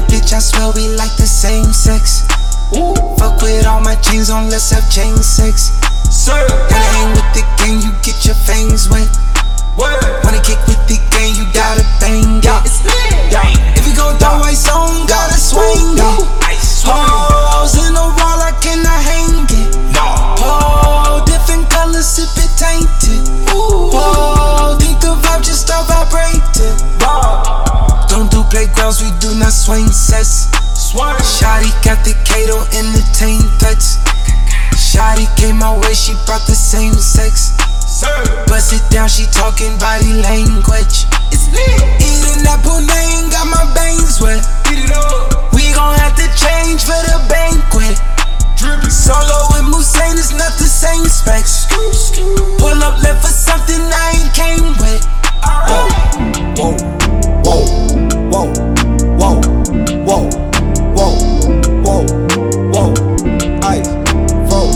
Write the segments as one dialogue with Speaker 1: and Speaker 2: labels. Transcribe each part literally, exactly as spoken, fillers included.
Speaker 1: bitch, I swear we like the same sex. Ooh. Fuck with all my chains on, let's have chain sex. Sir, wanna hang with the gang, you get your fangs wet. Word. Wanna kick with the gang, you gotta bang it. Yeah. Yeah. If you go throw ice on, gotta swing it. Hoes in the wall, I cannot hang it. No. Oh, different colors, sip it tainted. Whoa, think the vibe just start vibrating. Don't do playgrounds, we do not swing sets. Shawty got the Kato entertain threats. Shawty came my way, she brought the same sex. Bust it down, she talking body language. It's lit. Eating that pudding, got my bangs wet. We gon' have to change for the banquet. Solo with Musain is not the same specs. Pull up left for something I ain't came with. Whoa, whoa, whoa, whoa, whoa, whoa, whoa, whoa, whoa, ice, whoa,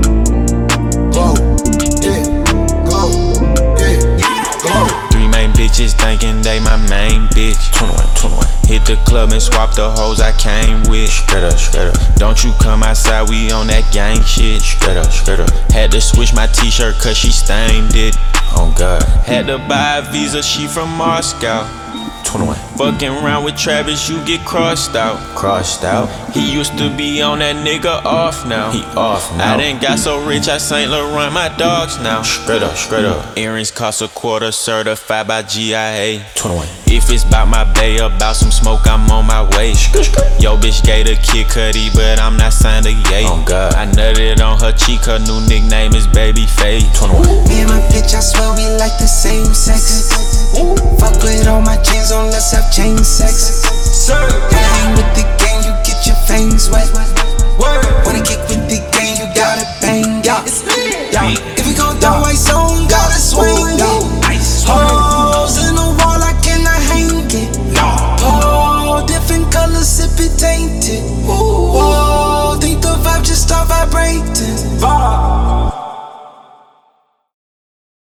Speaker 1: whoa, yeah, go, yeah, go.
Speaker 2: Three main bitches thinking they my main bitch. twenty-one, twenty-one. Hit the club and swap the hoes I came with. Straight up, straight up. Don't you come outside, we on that gang shit. Straight up, straight up. Had to switch my t-shirt cause she stained it. Oh God. Had to buy a visa, she from Moscow. twenty-one. Fucking around with Travis, you get crossed out. Crossed out. He used to be on that nigga off now. He off now. I done got so rich, I Saint Laurent my dogs now. Straight up, straight up. Earrings cost a quarter, certified by G I A. twenty-one. If it's bout my bay, about some smoke, I'm on my way. Yo, bitch gave the Kid Cudi, but I'm not signed to Ye. Oh God. I nutted on her cheek, her new nickname is Babyface. twenty-one.
Speaker 1: Me and my bitch, I swear we like the same sex. Fuck with all my chains on, let's have chain sex. Wanna hang with the gang, you get your fangs wet. Wanna kick with the gang, you gotta bang it. Yeah. If we gon' throw ice on, gotta swing it. Hoes in the wall, I cannot hang it. Oh, different colors, sip it tainted. Whoa, think the vibe just start vibrating.